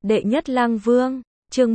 Đệ nhất lang vương, chương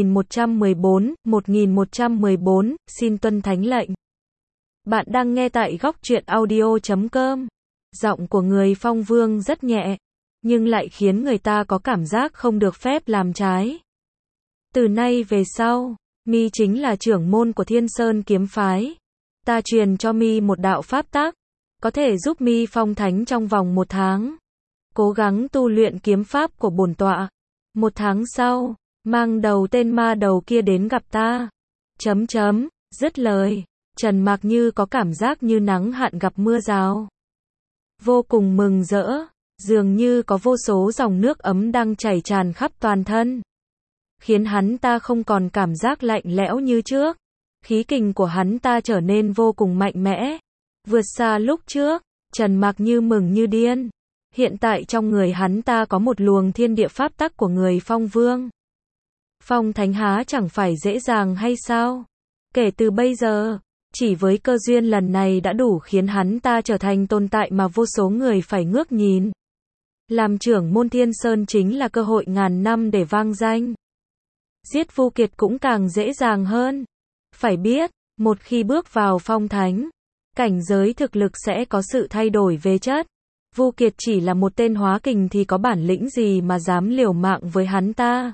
1114, xin tuân thánh lệnh. Bạn đang nghe tại góc truyện audio.com. Giọng của người Phong Vương rất nhẹ, nhưng lại khiến người ta có cảm giác không được phép làm trái. Từ nay về sau, mi chính là trưởng môn của Thiên Sơn kiếm phái. Ta truyền cho mi một đạo pháp tắc, có thể giúp mi phong thánh trong vòng 1 tháng. Cố gắng tu luyện kiếm pháp của bổn tọa. 1 tháng sau, mang đầu tên ma đầu kia đến gặp ta. Dứt lời, Trần Mạc Như có cảm giác như nắng hạn gặp mưa rào. Vô cùng mừng rỡ, dường như có vô số dòng nước ấm đang chảy tràn khắp toàn thân. Khiến hắn ta không còn cảm giác lạnh lẽo như trước. Khí kình của hắn ta trở nên vô cùng mạnh mẽ. Vượt xa lúc trước, Trần Mạc Như mừng như điên. Hiện tại trong người hắn ta có một luồng thiên địa pháp tắc của người Phong Vương. Phong thánh há chẳng phải dễ dàng hay sao? Kể từ bây giờ, chỉ với cơ duyên lần này đã đủ khiến hắn ta trở thành tồn tại mà vô số người phải ngước nhìn. Làm trưởng môn Thiên Sơn chính là cơ hội ngàn năm để vang danh. Giết Vu Kiệt cũng càng dễ dàng hơn. Phải biết, một khi bước vào phong thánh, cảnh giới thực lực sẽ có sự thay đổi về chất. Vu Kiệt chỉ là một tên hóa kình thì có bản lĩnh gì mà dám liều mạng với hắn ta.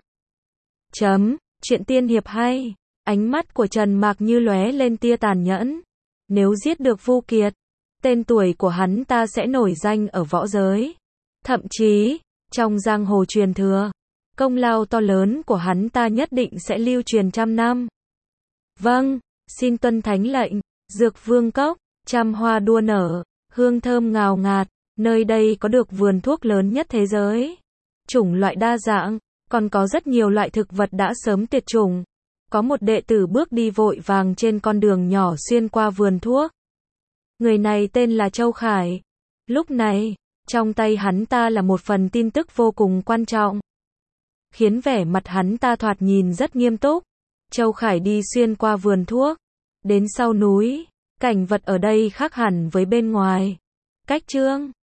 Chuyện tiên hiệp hay. Ánh mắt của Trần Mạc Như lóe lên tia tàn nhẫn. Nếu giết được Vu Kiệt, tên tuổi của hắn ta sẽ nổi danh ở võ giới. Thậm chí, trong giang hồ truyền thừa, công lao to lớn của hắn ta nhất định sẽ lưu truyền trăm năm. Vâng, xin tuân thánh lệnh. Dược Vương Cốc, trăm hoa đua nở, hương thơm ngào ngạt, nơi đây có được vườn thuốc lớn nhất thế giới. Chủng loại đa dạng, còn có rất nhiều loại thực vật đã sớm tuyệt chủng. Có một đệ tử bước đi vội vàng trên con đường nhỏ xuyên qua vườn thuốc. Người này tên là Châu Khải. Lúc này, trong tay hắn ta là một phần tin tức vô cùng quan trọng, khiến vẻ mặt hắn ta thoạt nhìn rất nghiêm túc. Châu Khải đi xuyên qua vườn thuốc, đến sau núi, cảnh vật ở đây khác hẳn với bên ngoài. Cách chương